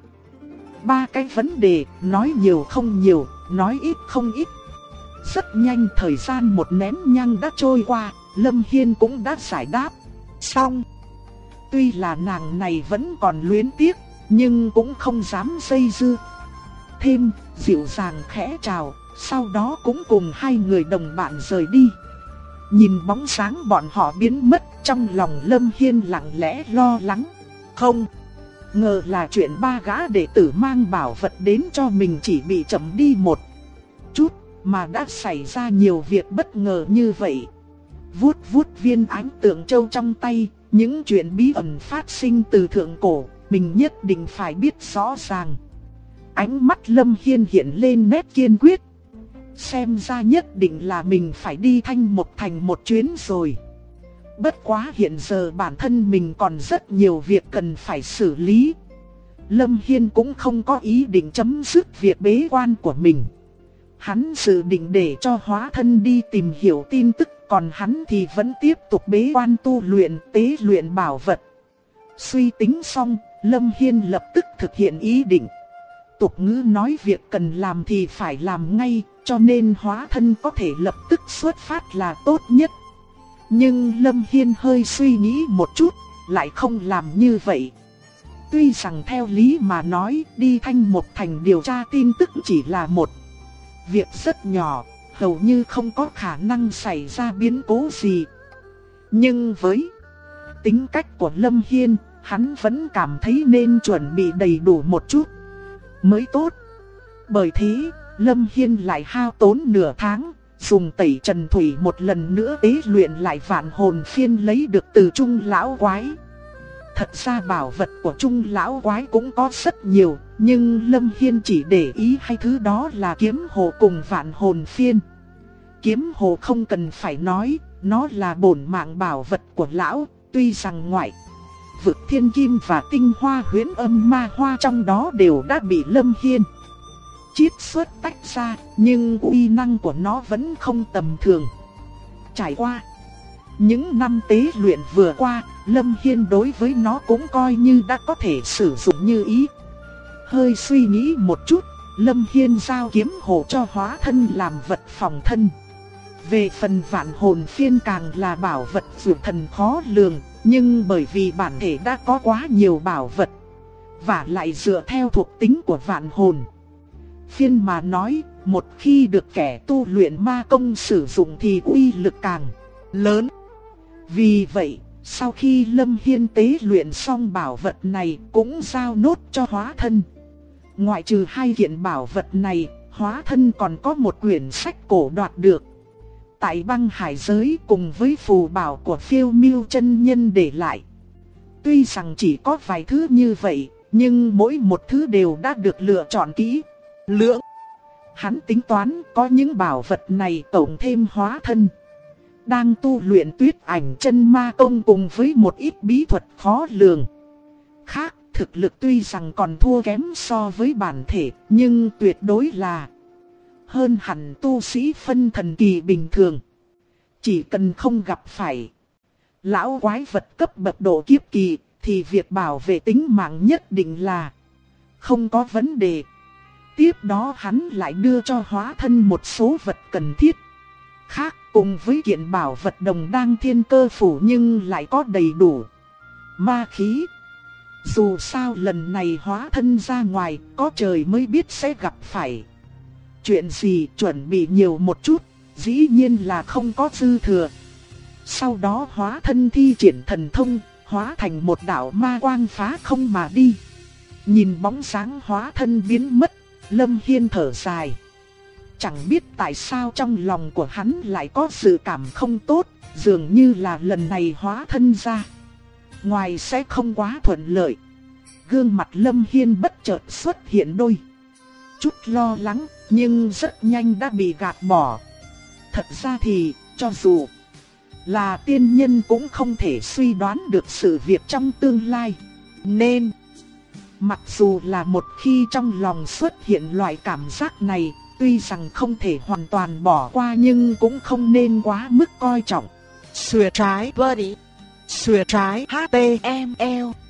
3 cái vấn đề, nói nhiều không nhiều, nói ít không ít. Rất nhanh thời gian một nén nhang đã trôi qua, Lâm Hiên cũng đã giải đáp xong. Tuy là nàng này vẫn còn luyến tiếc, nhưng cũng không dám dây dưa thêm, dịu dàng khẽ chào, sau đó cũng cùng 2 người đồng bạn rời đi. Nhìn bóng sáng bọn họ biến mất, trong lòng Lâm Hiên lặng lẽ lo lắng. Không ngờ là chuyện 3 gã đệ tử mang bảo vật đến cho mình chỉ bị chậm đi một chút, mà đã xảy ra nhiều việc bất ngờ như vậy. Vuốt vuốt viên ánh tượng châu trong tay, những chuyện bí ẩn phát sinh từ thượng cổ, mình nhất định phải biết rõ ràng. Ánh mắt Lâm Hiên hiện lên nét kiên quyết. Xem ra nhất định là mình phải đi Thanh Mộc Thành một chuyến rồi. Bất quá hiện giờ bản thân mình còn rất nhiều việc cần phải xử lý. Lâm Hiên cũng không có ý định chấm dứt việc bế quan của mình. Hắn dự định để cho hóa thân đi tìm hiểu tin tức, còn hắn thì vẫn tiếp tục bế quan tu luyện, tế luyện bảo vật. Suy tính xong, Lâm Hiên lập tức thực hiện ý định. Tục ngữ nói việc cần làm thì phải làm ngay, cho nên hóa thân có thể lập tức xuất phát là tốt nhất. Nhưng Lâm Hiên hơi suy nghĩ một chút, lại không làm như vậy. Tuy rằng theo lý mà nói, đi Thanh Mộc Thành điều tra tin tức chỉ là một việc rất nhỏ, hầu như không có khả năng xảy ra biến cố gì. Nhưng với tính cách của Lâm Hiên, hắn vẫn cảm thấy nên chuẩn bị đầy đủ một chút mới tốt. Bởi thế, Lâm Hiên lại hao tốn nửa tháng, dùng tẩy trần thủy một lần nữa tế luyện lại vạn hồn phiên lấy được từ Trung lão quái. Thật ra bảo vật của Trung lão quái cũng có rất nhiều, nhưng Lâm Hiên chỉ để ý hai thứ đó là kiếm hồ cùng vạn hồn phiên. Kiếm hồ không cần phải nói, nó là bổn mạng bảo vật của lão, tuy rằng ngoại vực thiên kim và tinh hoa huyễn âm ma hoa trong đó đều đã bị Lâm Hiên chiết xuất tách ra, nhưng uy năng của nó vẫn không tầm thường. Trải qua những năm tế luyện vừa qua, Lâm Hiên đối với nó cũng coi như đã có thể sử dụng như ý. Hơi suy nghĩ một chút, Lâm Hiên giao kiếm hồ cho hóa thân làm vật phòng thân. Về phần vạn hồn phiên càng là bảo vật dược thần khó lường, nhưng bởi vì bản thể đã có quá nhiều bảo vật, và lại dựa theo thuộc tính của vạn hồn phiên mà nói, một khi được kẻ tu luyện ma công sử dụng thì uy lực càng lớn. Vì vậy, sau khi Lâm Hiên tế luyện xong bảo vật này cũng giao nốt cho hóa thân. Ngoại trừ hai kiện bảo vật này, hóa thân còn có một quyển sách cổ đoạt được tại băng hải giới cùng với phù bảo của Phiêu Miêu chân nhân để lại. Tuy rằng chỉ có vài thứ như vậy, nhưng mỗi một thứ đều đã được lựa chọn kỹ lưỡng. Hắn tính toán có những bảo vật này tổng thêm hóa thân đang tu luyện tuyết ảnh chân ma công cùng với một ít bí thuật khó lường khác, thực lực tuy rằng còn thua kém so với bản thể, nhưng tuyệt đối là hơn hẳn tu sĩ phân thần kỳ bình thường. Chỉ cần không gặp phải lão quái vật cấp bậc độ kiếp kỳ, thì việc bảo vệ tính mạng nhất định là không có vấn đề. Tiếp đó hắn lại đưa cho hóa thân một số vật cần thiết khác, cùng với kiện bảo vật đồng đăng thiên cơ phủ nhưng lại có đầy đủ ma khí. Dù sao lần này hóa thân ra ngoài, có trời mới biết sẽ gặp phải chuyện gì, chuẩn bị nhiều một chút, dĩ nhiên là không có dư thừa. Sau đó hóa thân thi triển thần thông, hóa thành một đạo ma quang phá không mà đi. Nhìn bóng dáng hóa thân biến mất, Lâm Hiên thở dài. Chẳng biết tại sao trong lòng của hắn lại có sự cảm không tốt, dường như là lần này hóa thân ra ngoài sẽ không quá thuận lợi. Gương mặt Lâm Hiên bất chợt xuất hiện đôi chút lo lắng, nhưng rất nhanh đã bị gạt bỏ. Thật ra thì, cho dù là tiên nhân cũng không thể suy đoán được sự việc trong tương lai. Nên, mặc dù là một khi trong lòng xuất hiện loại cảm giác này, tuy rằng không thể hoàn toàn bỏ qua nhưng cũng không nên quá mức coi trọng. Xuề trái body, xuề trái HTML